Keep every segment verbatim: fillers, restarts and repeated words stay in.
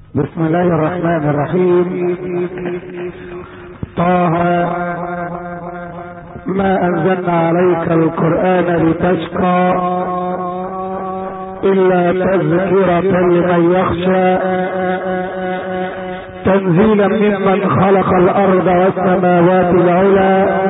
بسم الله الرحمن الرحيم. طه ما أنزلنا عليك القرآن لتشقى إلا تذكرة لمن يخشى تنزيلا ممن خلق الأرض والسماوات العلى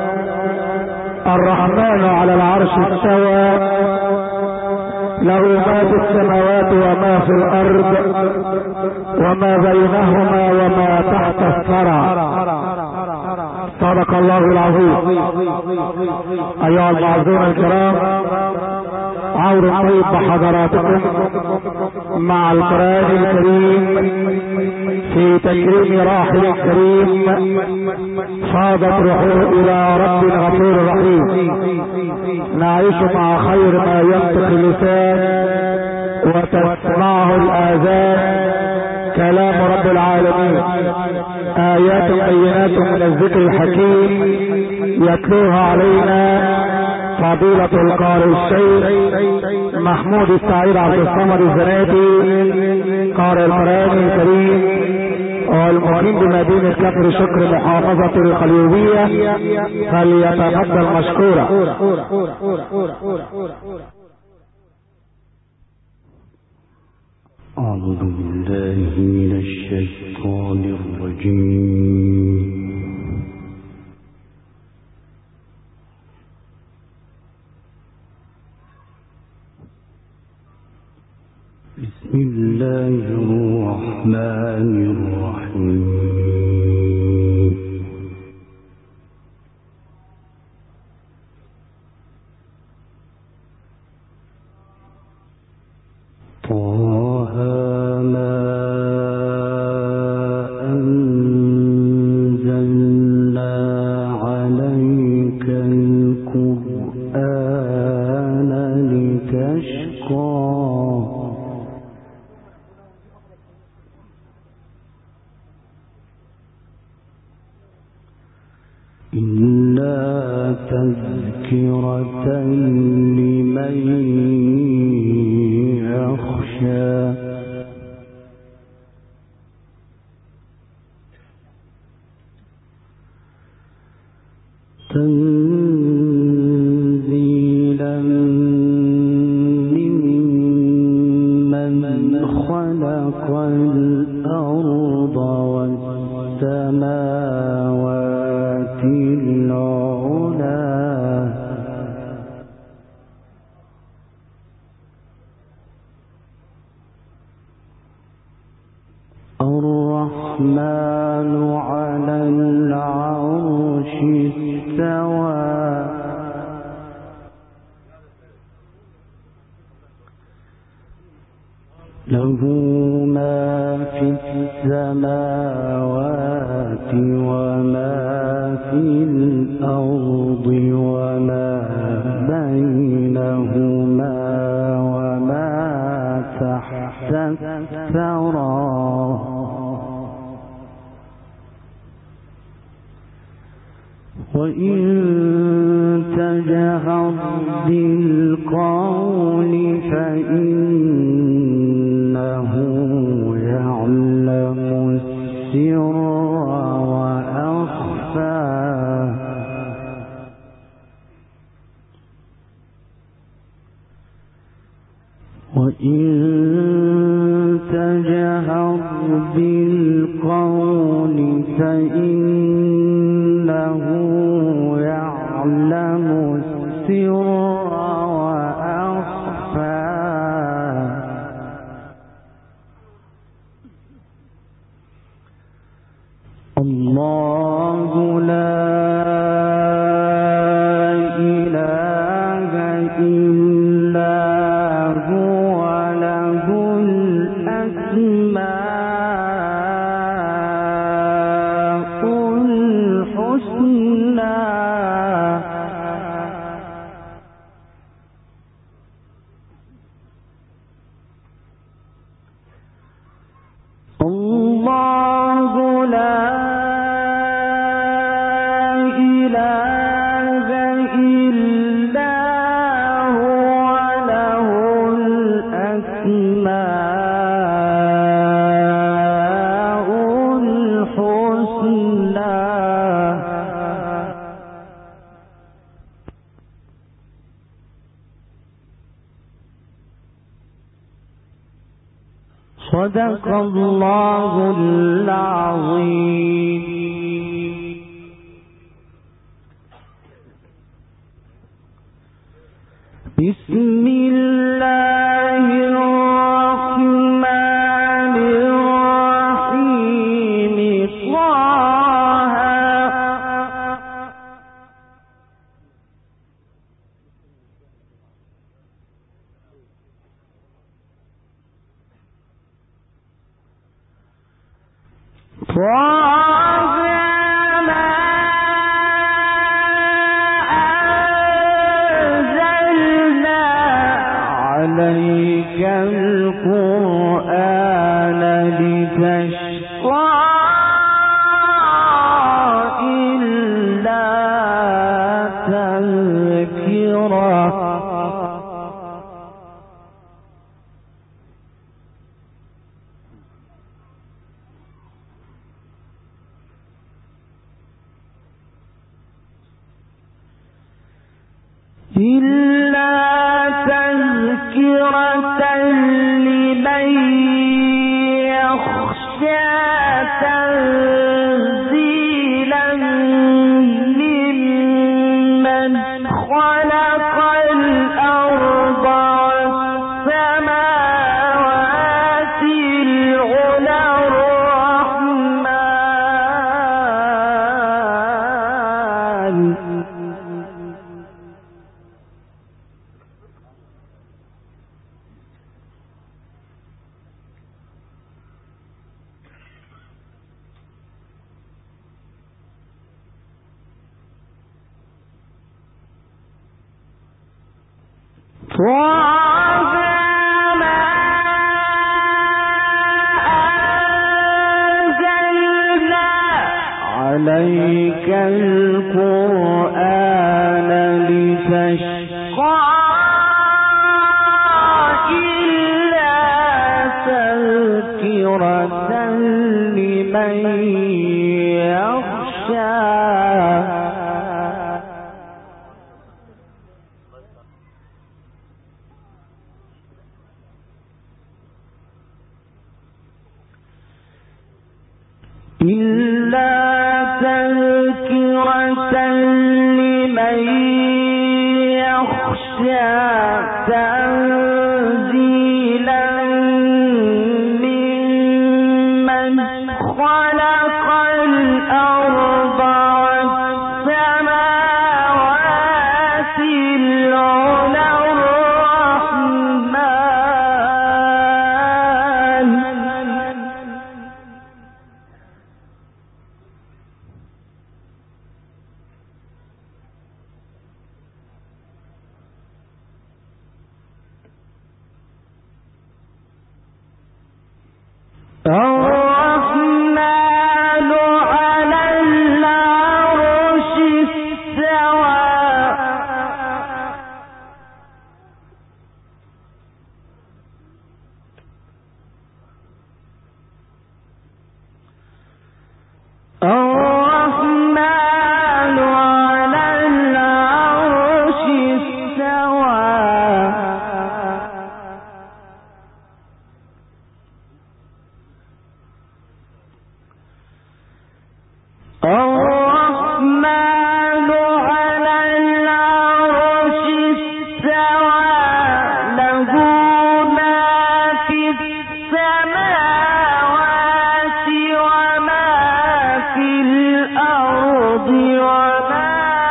الرحمن على العرش استوى له ما في السماوات وما في الأرض وما بينهما وما تحت الثرى. صدق الله العظيم. أيها المعزون الكرام، عور طيب بحضراتكم مع القرآن الكريم في تكريم راحل كريم فاضت روحه إلى رب غفور رحيم. نعيش مع خير ما ينطق اللسان وتسمعه الآذان كلام رب العالمين، آيات بينات من الذكر الحكيم يتلوها علينا فضيلة القارئ الشيخ محمود السعيد عبد الصمد الزناتي قارئ القرآن الكريم والمقيم بمدينة كفر شكر محافظة القليوبية، فليتفضل مشكورا. أعوذ بالله من الشيطان الرجيم. بسم الله الرحمن الرحيم. طه ما أنزلنا عليك القرآن لتشقى إلا تذكرة لمن يخشى تنزيلا ممن خلق الأرض والسماوات العلى الرحمن على العرش استوى له ما في السماوات وما في الأرض وما بينهما وما تحت الثرى وإن تجهر بالقول فإنه يعلم السر وأخفى وإن تجهر بالقول فإنه يعلم السر وأخفى الله لا إله إلا هو له الأسماء الحسنى الله لا إله إلا هو له الأسماء صدق الله العظيم. بسم الله الرحمن الرحيم. طه إلا تذكرة لمن يخشى تنزيلا ممن خلق الأرض والسماوات العلى الرحمن. عليك القرآن لتشقى إلا تذكرة لمن يخشى. إلا تذكرة لمن يخشى تنزيلا ممن خلق الأرض والسماوات العلى الرحمن. الرحمن على العرش استوى. الرحمن على العرش استوى. الرحمن على العرش استوى. له ما في السماوات وما في الأرض وما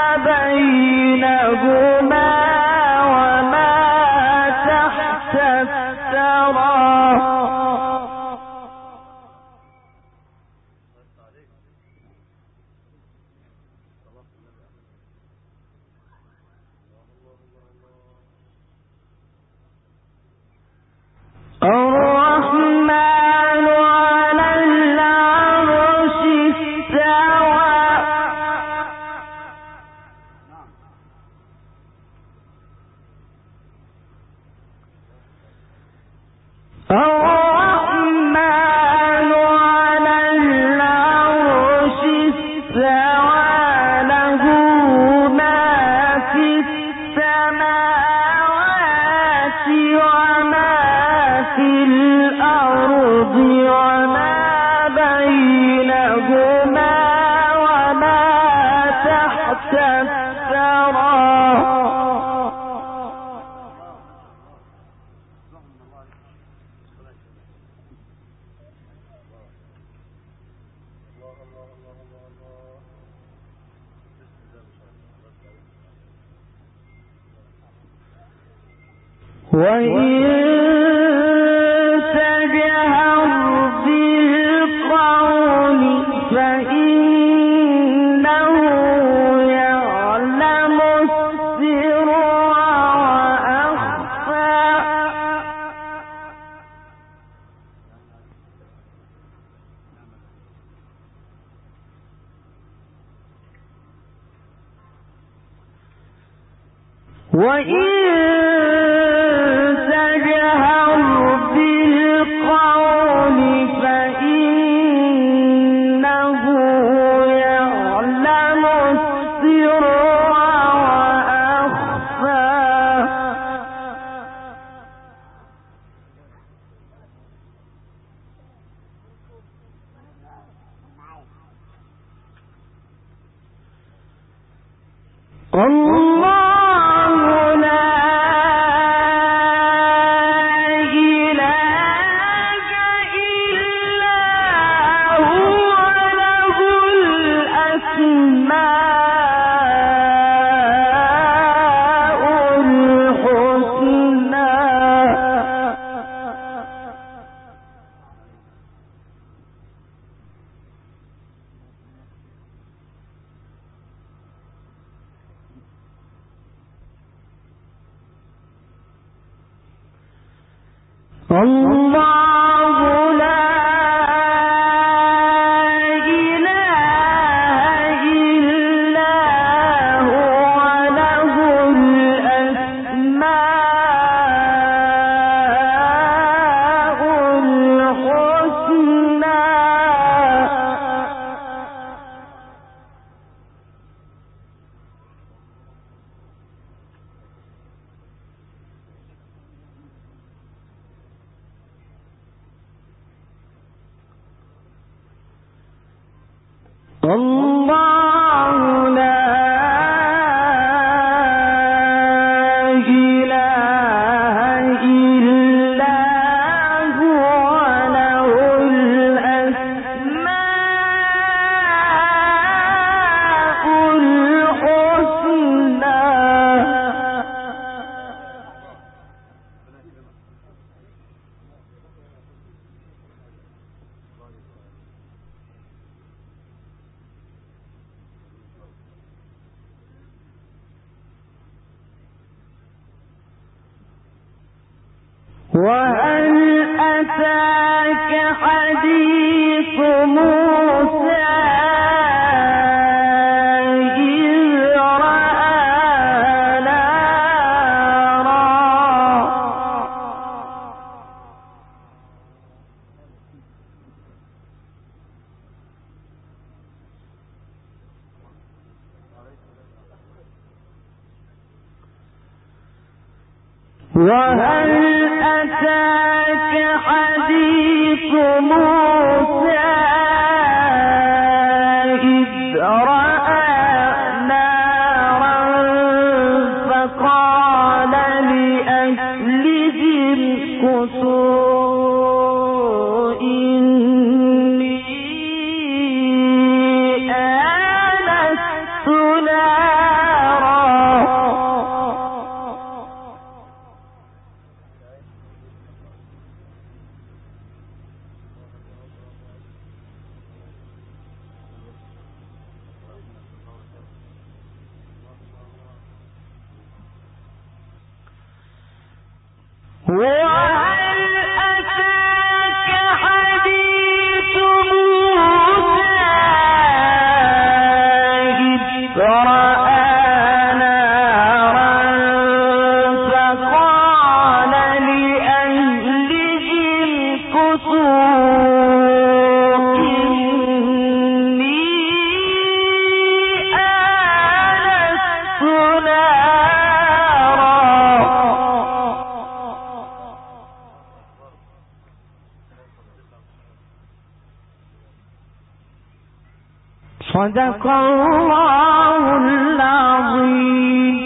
بينهما وما تحت الثرى. الرحمن وهل أتاك حديث موسى إذ رأى نارا فقال لأهلهم كثوا إني آنست نارا وهل أتاك حديث موسى إذ رأى نارا فقال لأهلهم كثوا إني آنست نارا صدق الله العظيم.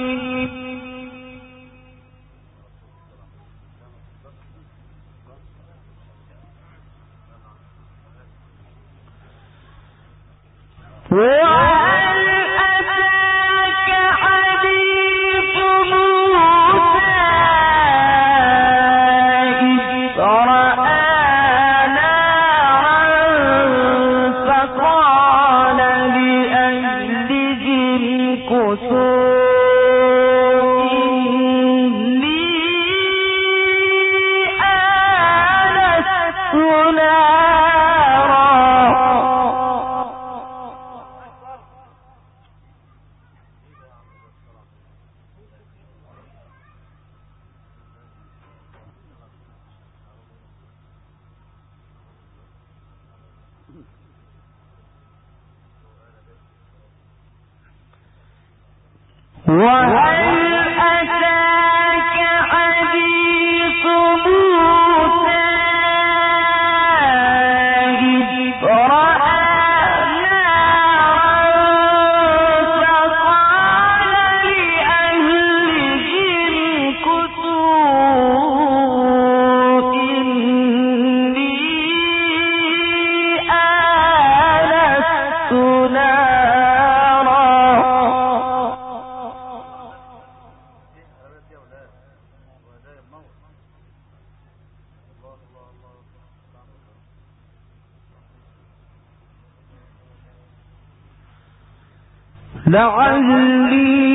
لعلي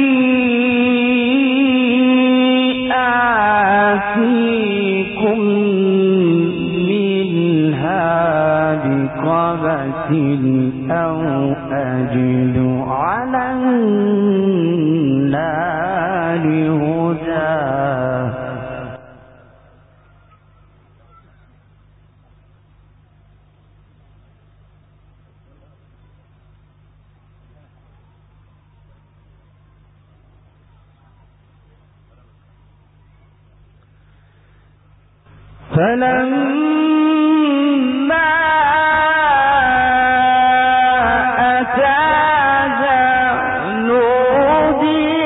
آتيكم منها بقبس أو أجد على النار هدى. فلما أتاها نودي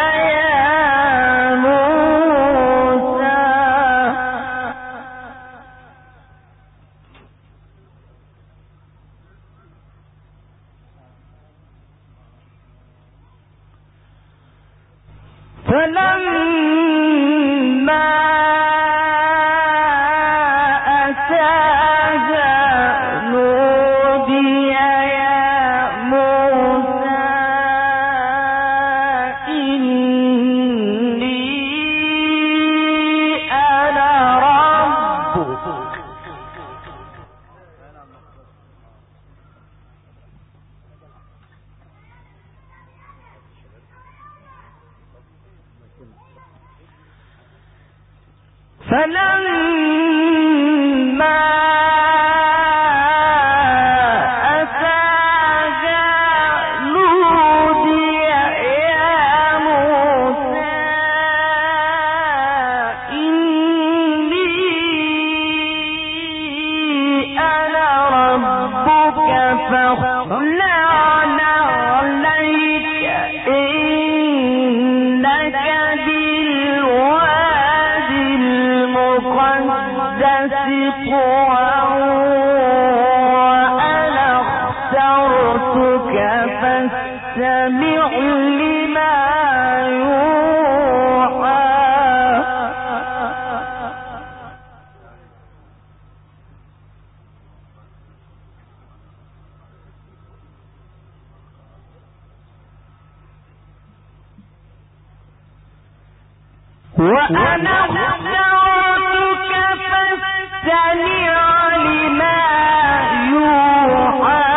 يا موسى. فلما فلما أتاها نودي يا موسى إني أنا ربك فاخلع عليك إنك بالوادي المقدس طوى وأنا اخترتك فاستمع لما يوحى. وأنا اخترتك فاستمع لما يوحى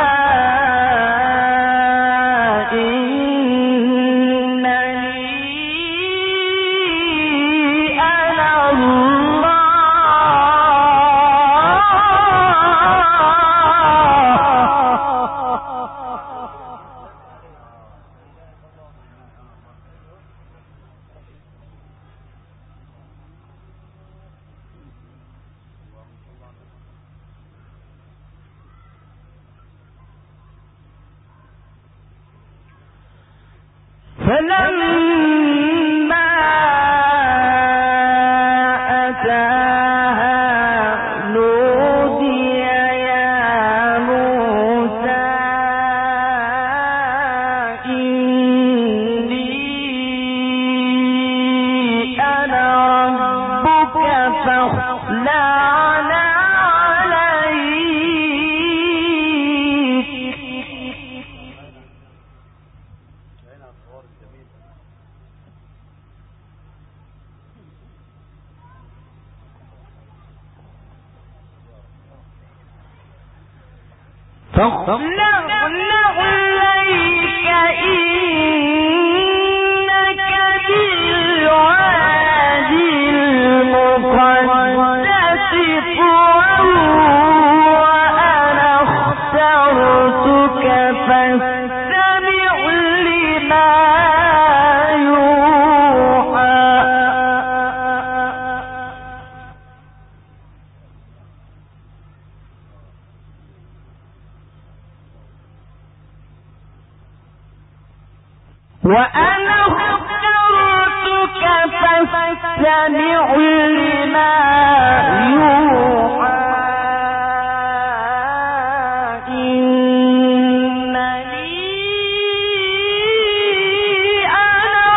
إنني أنا الله. فلما أتاها نودي يا موسى إني أنا ربك فاخلع فاخلع عليك إنك بالوادي المقدس طوى وأنا اخترتك فاستمع لما يوحى وأنا اخترتك فاستمع لما يوحى إنني أنا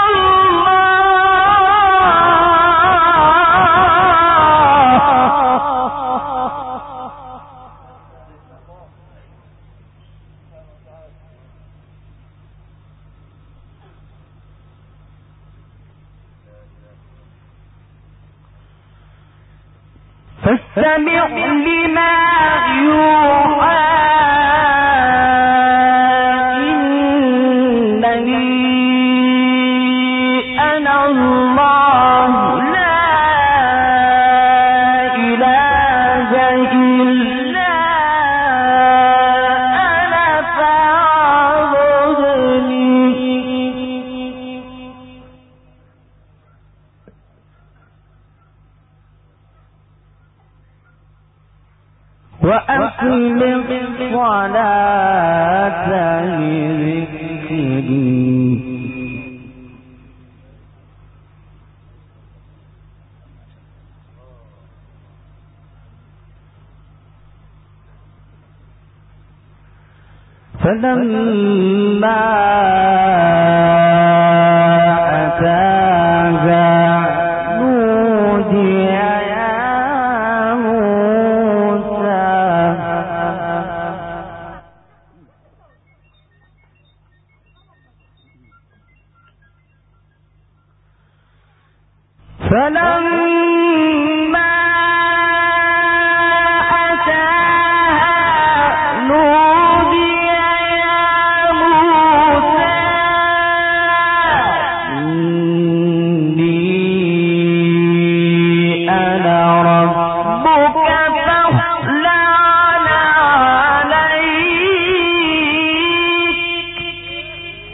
فاستمع لما يوحى إنني أنا الله لا إله إلا أنا فاعبدني وأقم الصلاة لذكري فلما أتاها نودي يا موسى فلما أتاها نودي يا موسى إني أنا ربك فاخلع عليك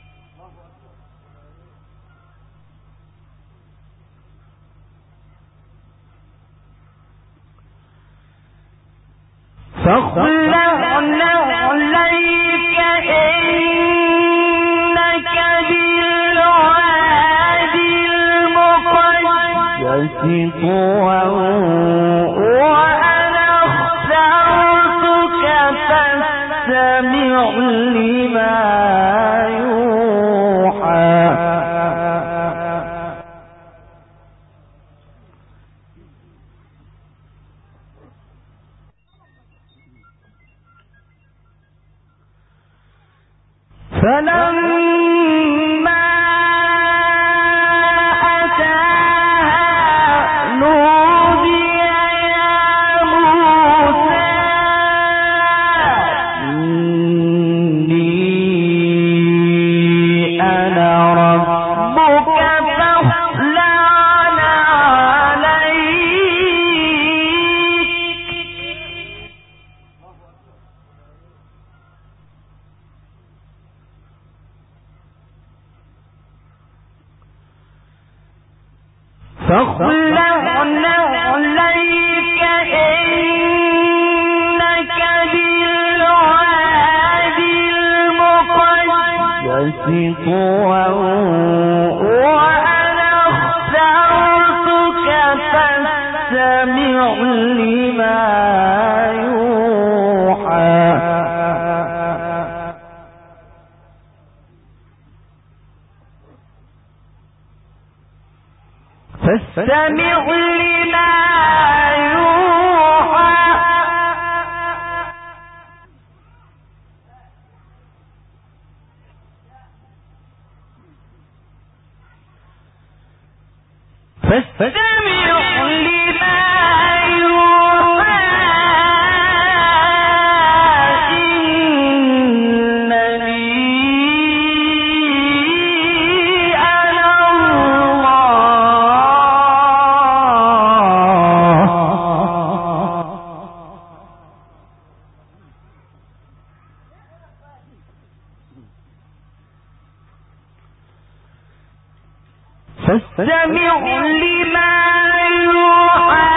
فاخلعنا عليك إنك بالوادي المقدس طوى وأنا اخترتك فاستمع لما يوحى فلما أتاها نودي يا موسى إني أنا ربك فاخلع عليك فاخلعنا عليك إنك بالوادي المقدس طوى فاستمع لما يوحى فاستمع لما يوحى فاستمع لما يوحى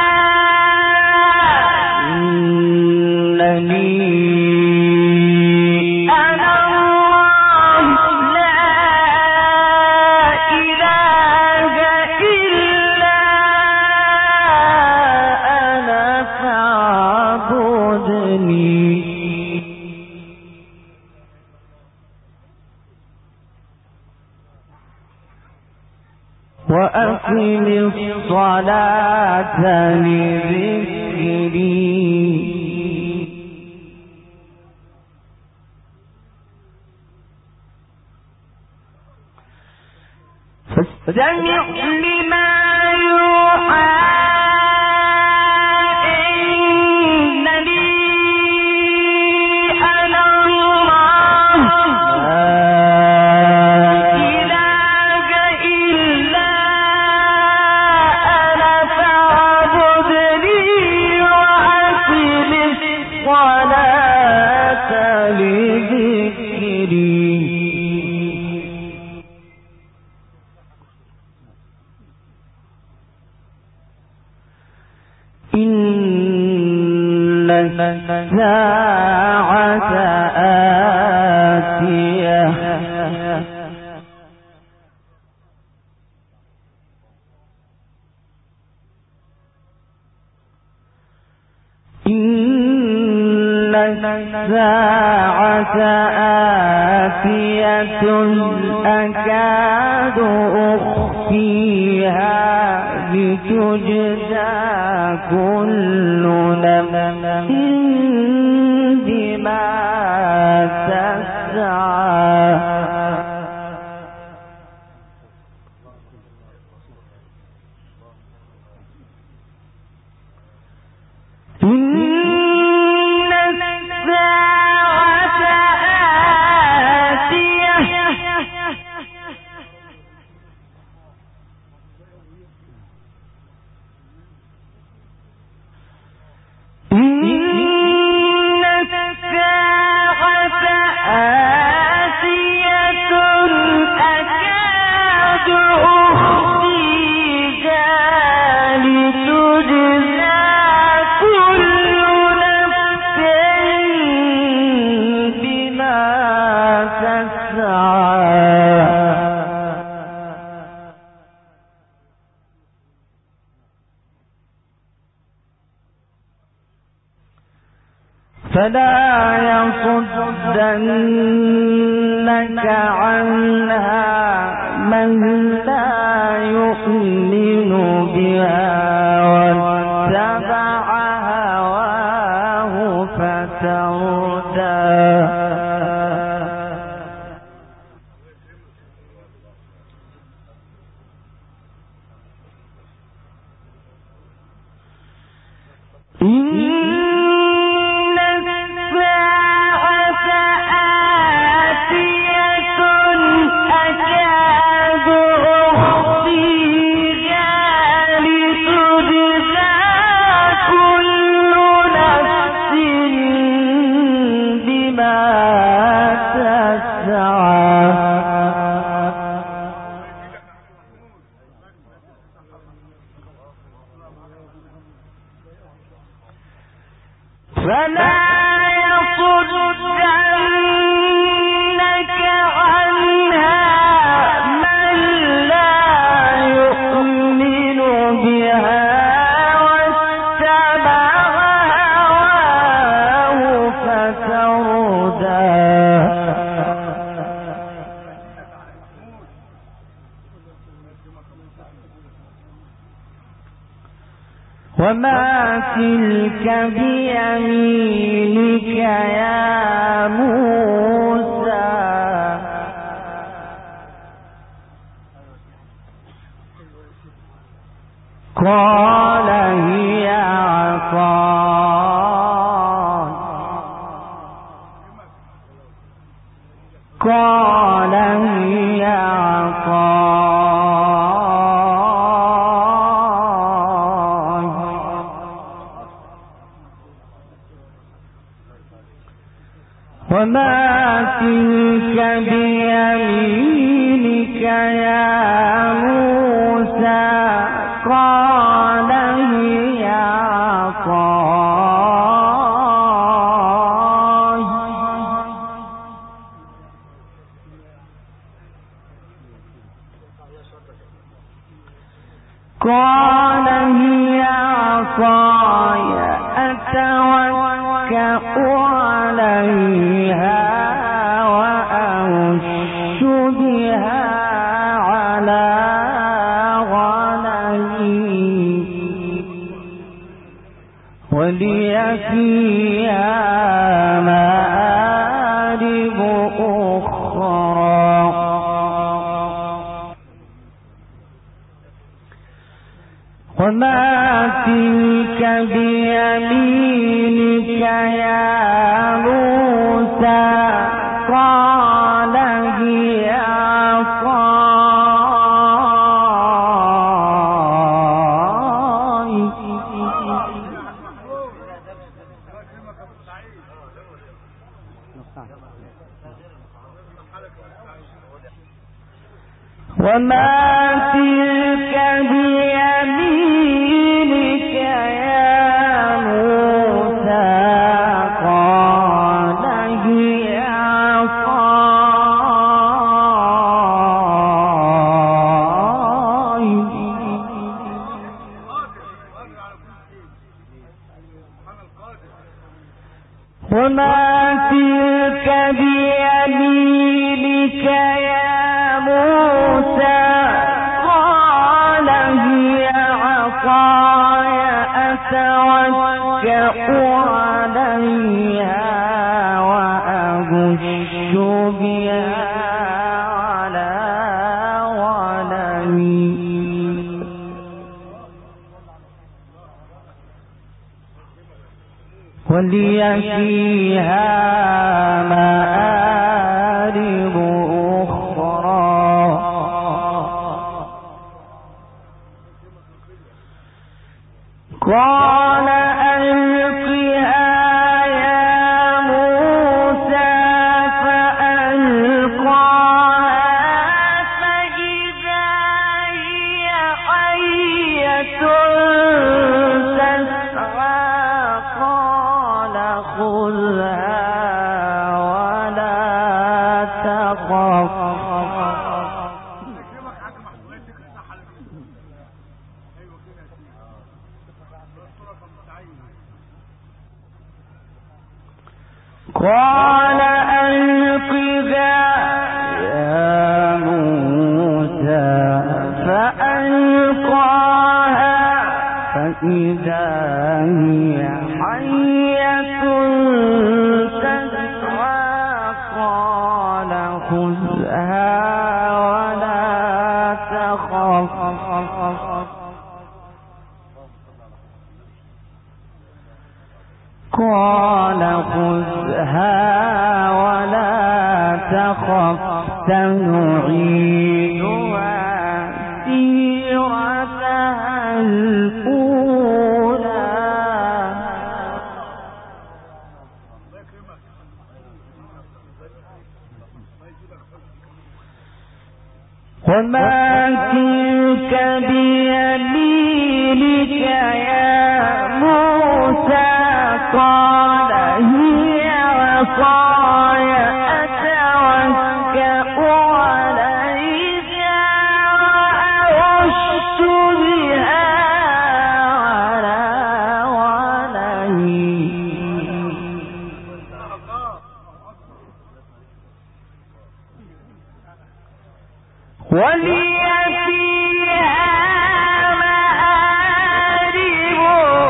إنني أنا الله لا إله إلا أنا فاعبدني وأقم الصلاة لذكري فاستمع لما يوحى إنني أنا الله الساعة آتية إن الساعة آتية أكاد أخفيها لتجزى كل نفس بما تسعى إن الساعة آتية إن الساعة آتية أكاد أخفيها لتجزى كل نفس بما تسعى فلا يصدنك عنها من لا يؤمن بها واتبع هواه فتردى فلا يصدنك عنها من لا يؤمن بها واتبع هواه فتردى وما تلك بيمينك يا موسى قال هي عصاي قال هي عصاي وما تلك بيمينك يا موسى قال هي عصاي قال هي عصاي أتوكأ عليها وأهش بها على ولي فيها مآرب أخرى وما تلك بيمينك يا موسى قال هي عصاي وما تلك بيمينك يا موسى قال هي عصاي وما تلك بيمينك يا موسى قال هي عصاي أتوكأ عليها وأهش بها على غنمي ولي فيها مآرب أخرى قال ألقها يا موسى فألقاها فإذا هي حية تسعى قال خذها ولا تخف قال ألقها يا موسى فألقاها فإذا هي حية تسعى قال خذها ولا تخف قال خذها ولا تخف سنعيدها سيرتها الأولى وما تلك بيمينك يا موسى قال هي عصاي أتوكأ عليها وأهش بها على غنمي ولي فيها مآرب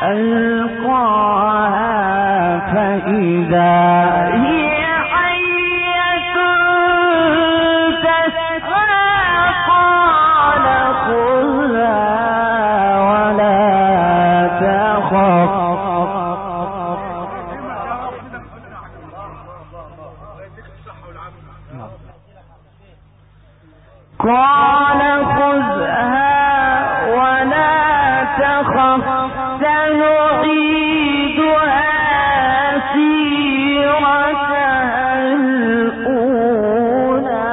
ألقاها فإذا هي حية تسعى قال خذها ولا تخف قال خذها ولا تخف سنعيدها سيرتها الأولى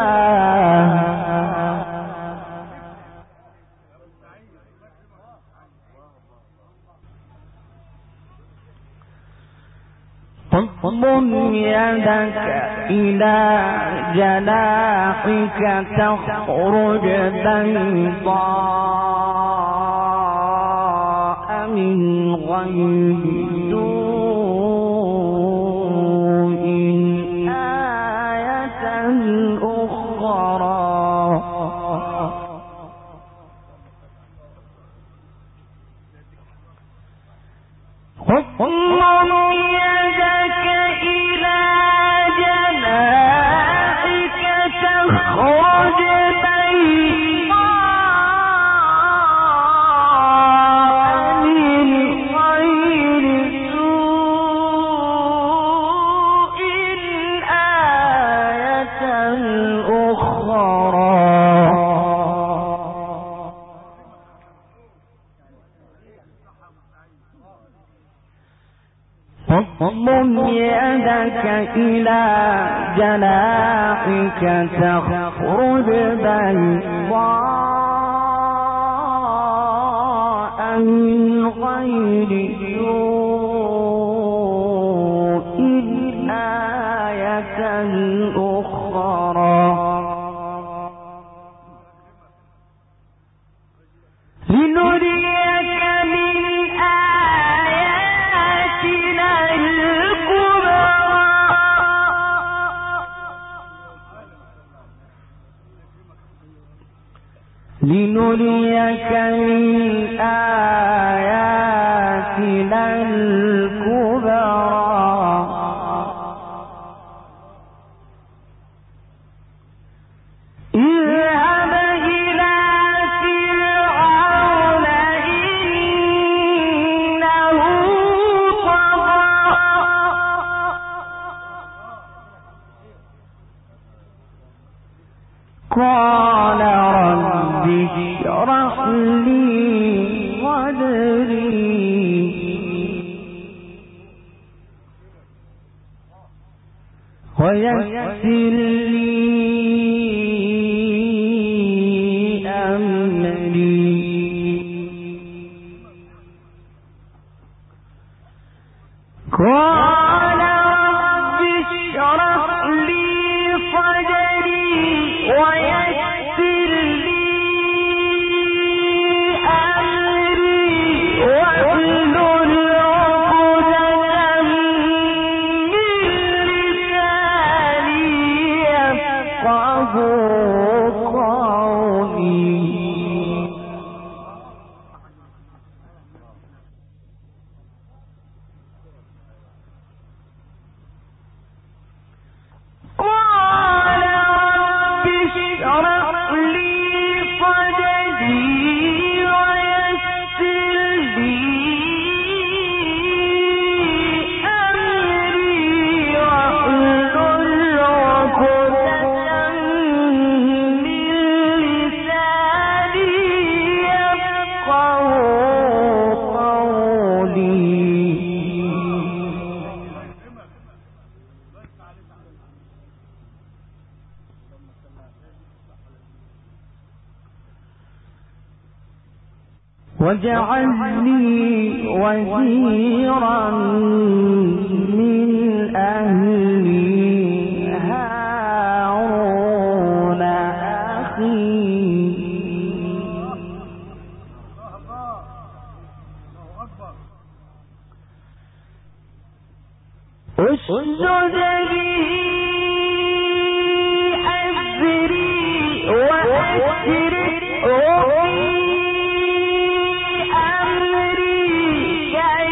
اضم يدك إلى جناحك تخرج بيضاء من غير سوء آية أخرى اضم يدك إلى جناحك تخرج بيضاء من غير سوء آية أخرى اضم يدك إلى جناحك تخرج بيضاء من غير سوء آية أخرى لنريك من آياتنا الكبرى لنريك من آياتنا الكبرى اذهب إلى فرعون إنه طغى قال رب اشرح لي صدري ويسر لي أمري قال رب اشرح لي صدري ويسر لي أمري واحلل عقدة من لساني يفقهوا قولي قال رب اشرح لي صدري ويسر لي أمري واحلل عقدة من لساني يفقهوا قولي واجعل لي وزيرا من أهلي هارون أخي اشدد به أزري وأشركه في أمري كي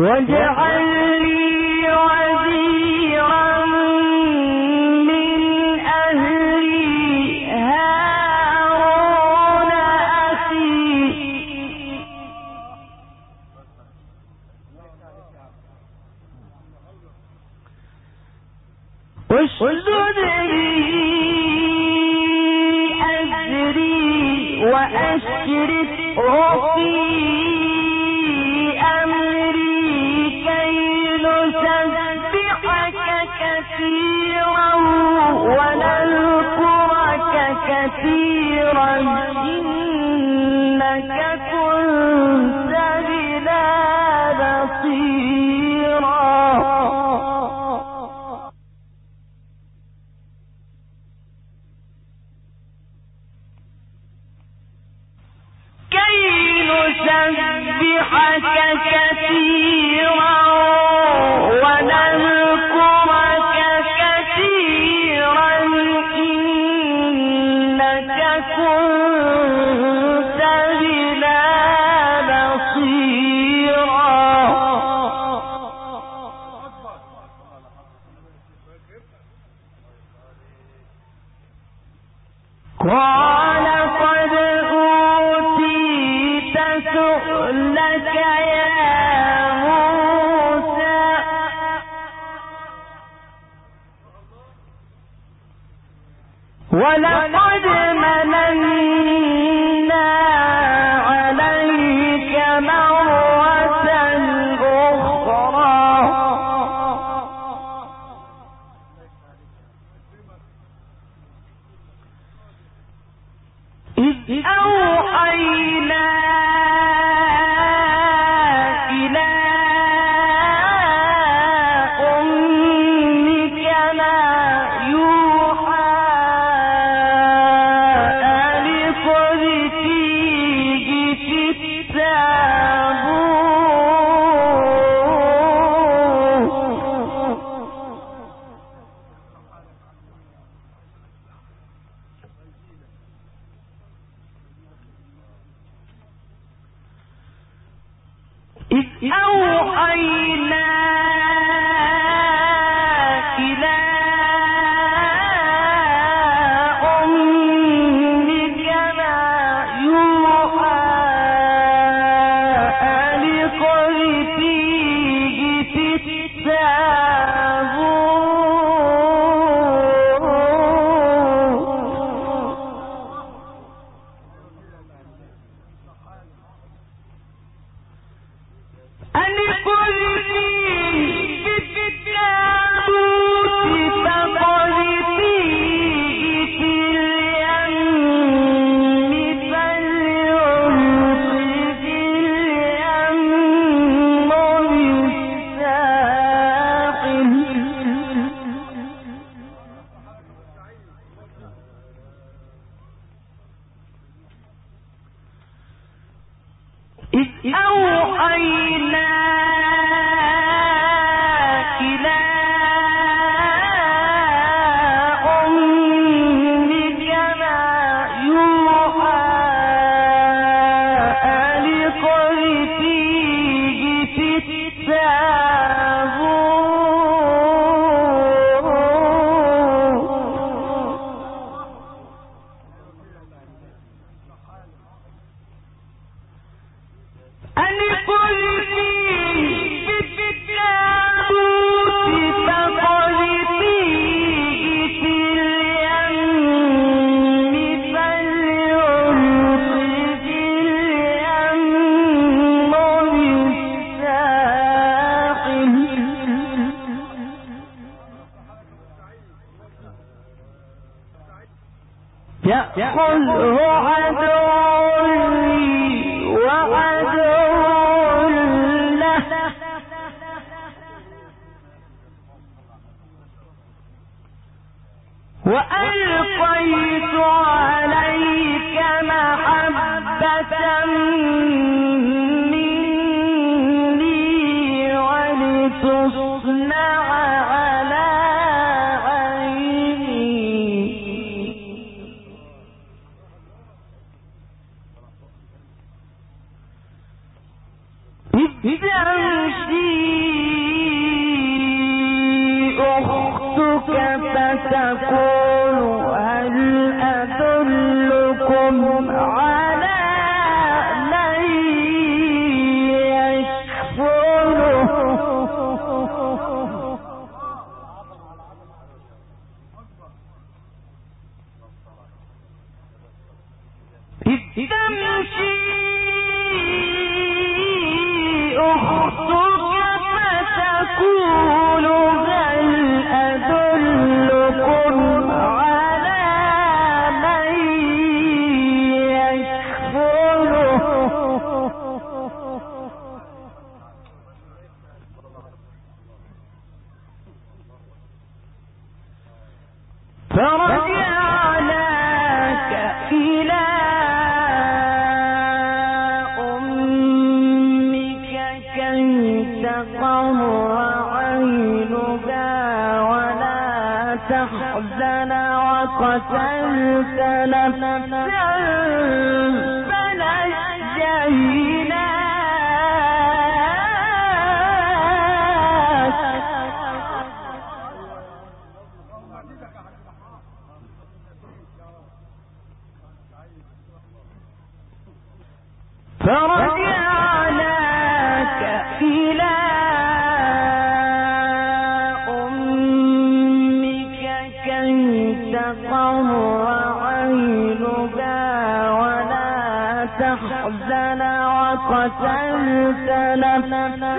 واجعل لي وزيرا من أهلي هارون أخي اشدد أزري وأشركه في أمري كي نسبحك كثيرا ونذكرك كثيرا إنك كنت بنا بصيرا نسبحك كثيرا ونذكرك كثيرا إنك كنت بنا بصيرا قال قد أوتيت سؤلك يا موسى ولقد مننا عليك مرة أخرى إذ أوحينا إلى أمك ما يوحى أن اقذفيه في التابوت إذ أوحينا إلى أمك ما يوحى أن اقذفيه في التابوت أن اقذفيه في التابوت فاقذفيه في اليم فليلقه في اليم بالساحل إذ أوحينا إلى أمك ما يوحى أن اقذفيه في التابوت أن اقذفيه في التابوت فاقذفيه في اليم فليلقه في اليم بالساحل يأخذه عدو لي وعدو له وألقيت عليك محبة مني ولتصنع على عيني إذ فتقول هل أدلكم على من يكفله إذ تمشي أختك فتقول هل أدلكم على من يكفله فرجعناك إلى أمك كي تقر عينها ولا تحزن وقتلت نفسا فرجعناك إلى أمك كي تقر عينها ولا تحزن وقتلت نفسا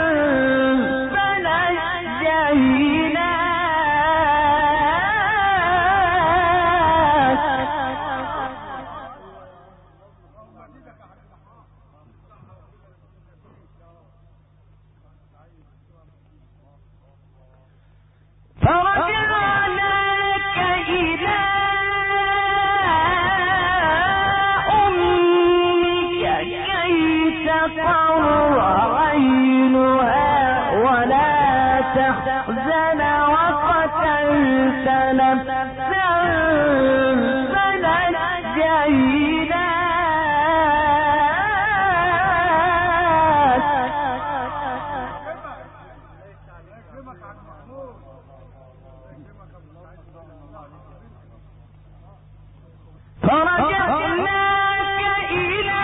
فرجعناك إلى أمك كي تقر عينها ولا تحزن وقتلت نفسا فرجعناك إلى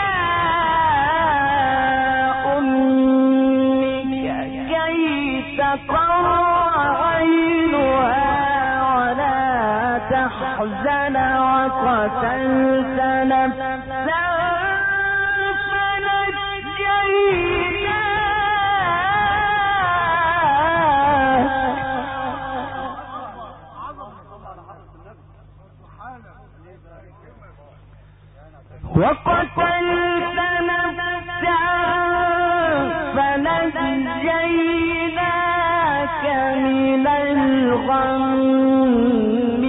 أمك كي تقر عينها ولا تحزن وقتلت نفسا وقتلت نفسا فنجيناك من الغم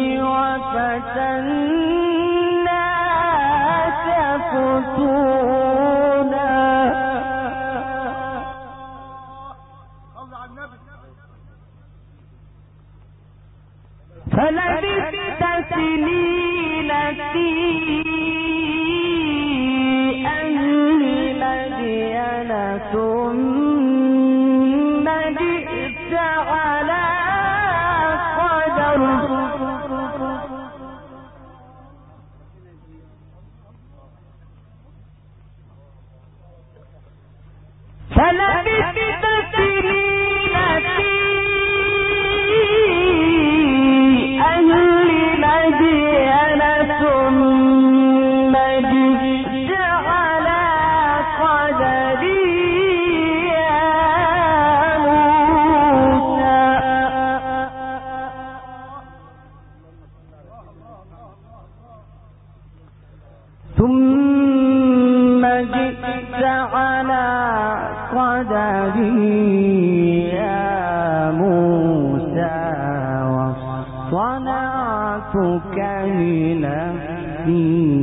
وفتناك فتونا فلبثت سنين في ثم جئت على قدر فلبثت سنين في أهل مدين ثم جئت على قدري ثم جئت على قدري يا موسى واصطنعتك لنفسي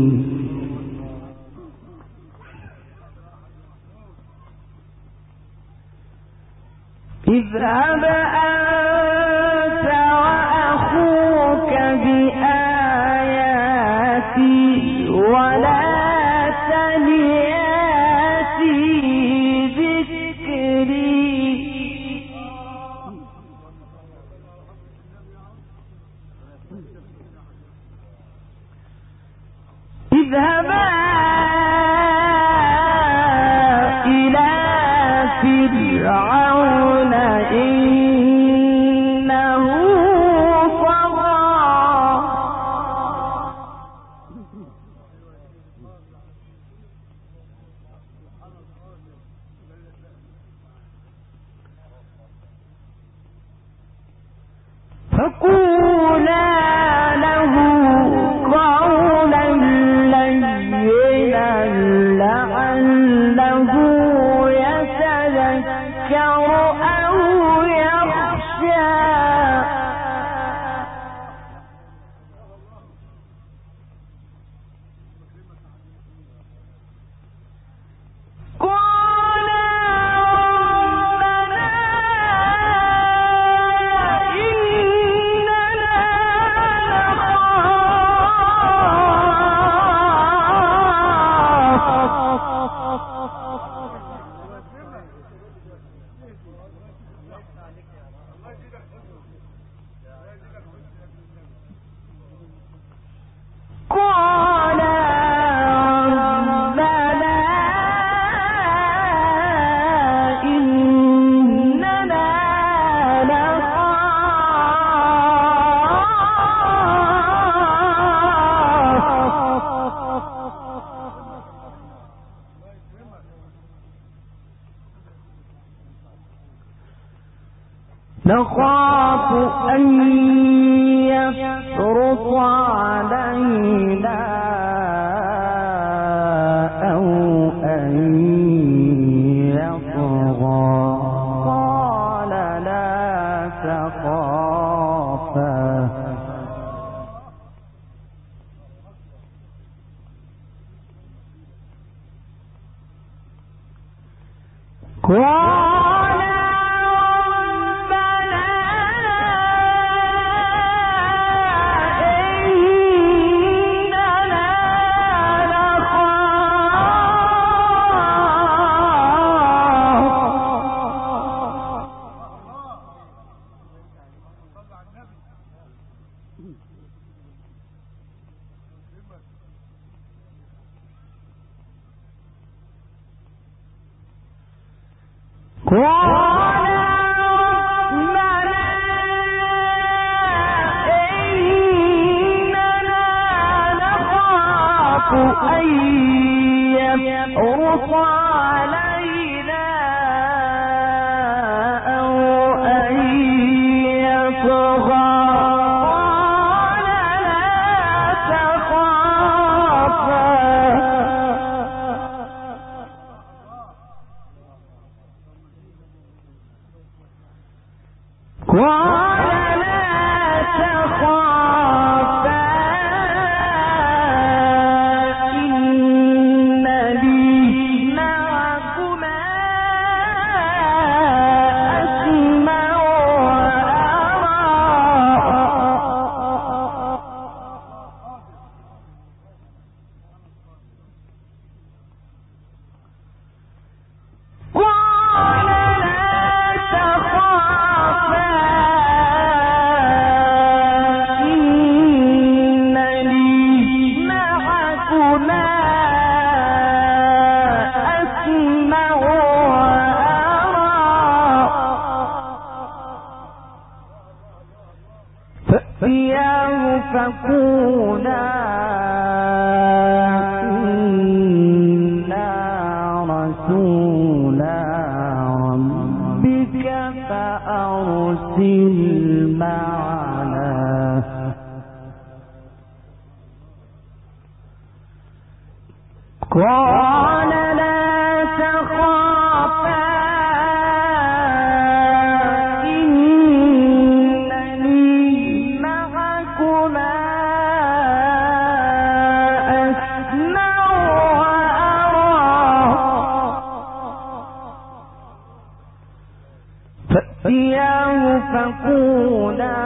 اذهب أنت وأخوك بآياتي ولا تنيا في ذكري فقولا له قولا لينا لعله يتذكر أو يخشى نخاف أن يفرط علينا أو أن يطغى قال لا تخافا فقولا إنا رسولا ربك فأرسل معنا قال لا تخافا فقولا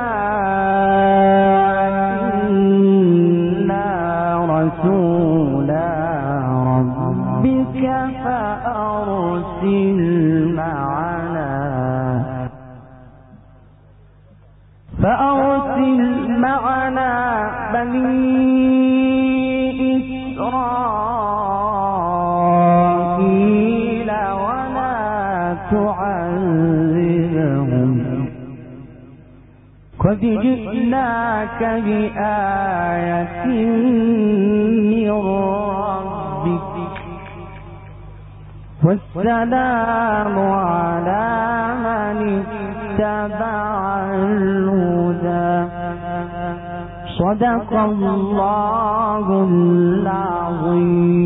إنا رسولا ربك فأرسل معنا فأرسل معنا بني إسرائيل ولا تعذبهم قد جئناك بآية من ربك ربك والسلام على من اتبع الهدى. صدق الله العظيم.